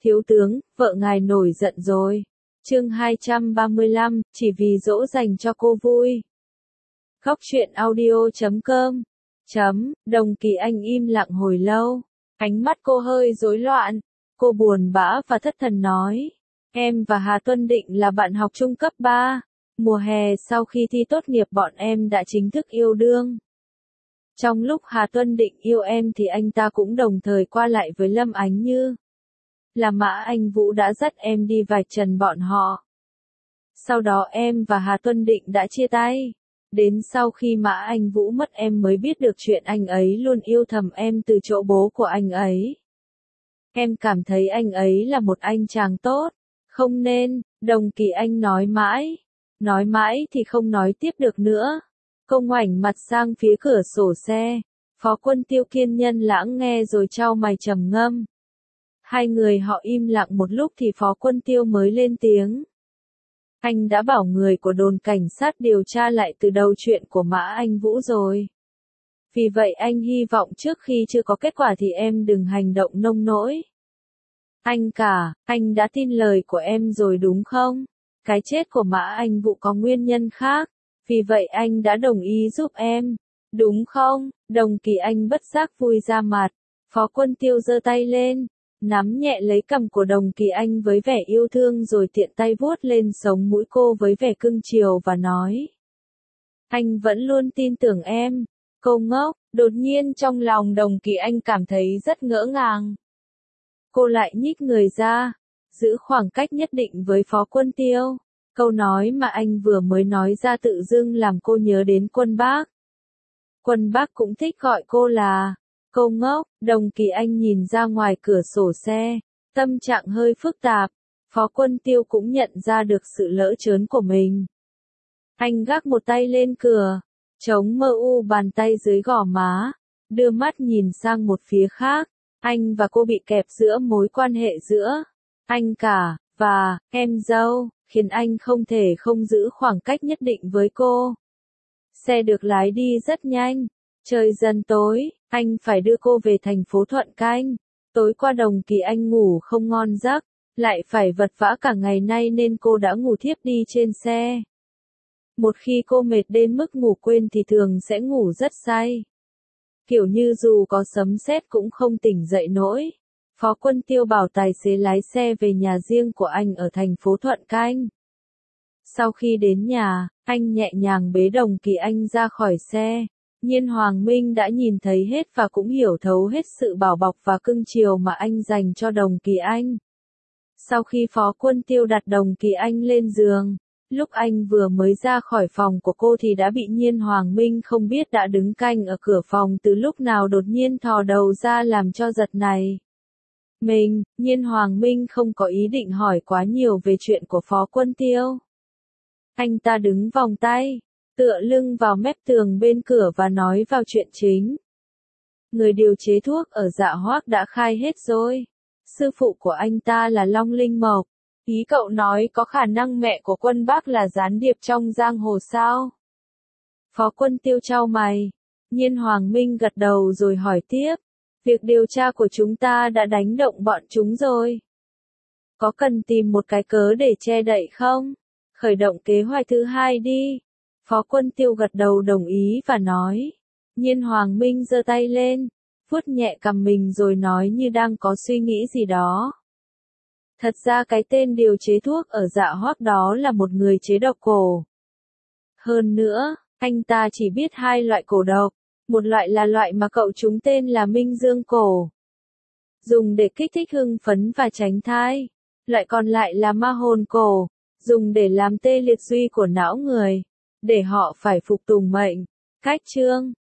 Thiếu tướng, vợ ngài nổi giận rồi. Chương 235, chỉ vì dỗ dành cho cô vui. Góc truyện audio.com. Đồng Kỳ Anh im lặng hồi lâu. Ánh mắt cô hơi rối loạn. Cô buồn bã và thất thần nói. Em và Hà Tuân Định là bạn học trung cấp 3. Mùa hè sau khi thi tốt nghiệp bọn em đã chính thức yêu đương. Trong lúc Hà Tuân Định yêu em thì anh ta cũng đồng thời qua lại với Lâm Ánh Như. Là Mã Anh Vũ đã dắt em đi vạch trần bọn họ. Sau đó em và Hà Tuân Định đã chia tay. Đến sau khi Mã Anh Vũ mất em mới biết được chuyện anh ấy luôn yêu thầm em từ chỗ bố của anh ấy. Em cảm thấy anh ấy là một anh chàng tốt. Không nên, Đồng Kỳ Anh nói mãi thì không nói tiếp được nữa. Cô ngoảnh mặt sang phía cửa sổ xe. Phó Quân Tiêu kiên nhẫn lắng nghe rồi chau mày trầm ngâm. Hai người họ im lặng một lúc thì Phó Quân Tiêu mới lên tiếng. Anh đã bảo người của đồn cảnh sát điều tra lại từ đầu chuyện của Mã Anh Vũ rồi. Vì vậy anh hy vọng trước khi chưa có kết quả thì em đừng hành động nông nỗi. Anh đã tin lời của em rồi đúng không? Cái chết của Mã Anh Vũ có nguyên nhân khác, vì vậy anh đã đồng ý giúp em, đúng không? Đồng Kỳ Anh bất giác vui ra mặt. Phó Quân Tiêu giơ tay lên, nắm nhẹ lấy cằm của Đồng Kỳ Anh với vẻ yêu thương rồi tiện tay vuốt lên sống mũi cô với vẻ cưng chiều và nói. Anh vẫn luôn tin tưởng em. Cô ngốc. Đột nhiên trong lòng Đồng Kỳ Anh cảm thấy rất ngỡ ngàng. Cô lại nhích người ra, giữ khoảng cách nhất định với Phó Quân Tiêu. Câu nói mà anh vừa mới nói ra tự dưng làm cô nhớ đến Quân Bác. Quân Bác cũng thích gọi cô là cô ngốc. Đồng Kỳ Anh nhìn ra ngoài cửa sổ xe, tâm trạng hơi phức tạp. Phó Quân Tiêu cũng nhận ra được sự lỡ chớn của mình. Anh gác một tay lên cửa, chống mờ u bàn tay dưới gò má, đưa mắt nhìn sang một phía khác. Anh và cô bị kẹp giữa mối quan hệ giữa anh cả và em dâu, khiến anh không thể không giữ khoảng cách nhất định với cô. Xe được lái đi rất nhanh. Trời dần tối, anh phải đưa cô về thành phố Thuận Canh. Tối qua Đồng Kỳ Anh ngủ không ngon giấc, lại phải vật vã cả ngày nay nên cô đã ngủ thiếp đi trên xe. Một khi cô mệt đến mức ngủ quên thì thường sẽ ngủ rất say. Kiểu như dù có sấm sét cũng không tỉnh dậy nổi. Phó Quân Tiêu bảo tài xế lái xe về nhà riêng của anh ở thành phố Thuận Canh. Sau khi đến nhà, anh nhẹ nhàng bế Đồng Kỳ Anh ra khỏi xe. Nhiên Hoàng Minh đã nhìn thấy hết và cũng hiểu thấu hết sự bảo bọc và cưng chiều mà anh dành cho Đồng Kỳ Anh. Sau khi Phó Quân Tiêu đặt Đồng Kỳ Anh lên giường, lúc anh vừa mới ra khỏi phòng của cô thì đã bị Nhiên Hoàng Minh không biết đã đứng canh ở cửa phòng từ lúc nào đột nhiên thò đầu ra làm cho giật này. Nhiên Hoàng Minh không có ý định hỏi quá nhiều về chuyện của Phó Quân Tiêu. Anh ta đứng vòng tay, tựa lưng vào mép tường bên cửa và nói vào chuyện chính. Người điều chế thuốc ở Dạ Hoác đã khai hết rồi. Sư phụ của anh ta là Long Linh Mộc. Ý cậu nói có khả năng mẹ của Quân Bác là gián điệp trong giang hồ sao? Phó Quân Tiêu chau mày. Nhiên Hoàng Minh gật đầu rồi hỏi tiếp. Việc điều tra của chúng ta đã đánh động bọn chúng rồi. Có cần tìm một cái cớ để che đậy không? Khởi động kế hoạch thứ hai đi. Phó Quân Tiêu gật đầu đồng ý và nói. Nhiên Hoàng Minh giơ tay lên, vuốt nhẹ cằm mình rồi nói như đang có suy nghĩ gì đó. Thật ra cái tên điều chế thuốc ở Dạ Hoác đó là một người chế độc cổ. Hơn nữa, anh ta chỉ biết hai loại cổ độc. Một loại là loại mà cậu chúng tên là Minh Dương cổ, dùng để kích thích hưng phấn và tránh thai. Loại còn lại là Ma Hồn cổ, dùng để làm tê liệt duy của não người, để họ phải phục tùng mệnh, cách chương.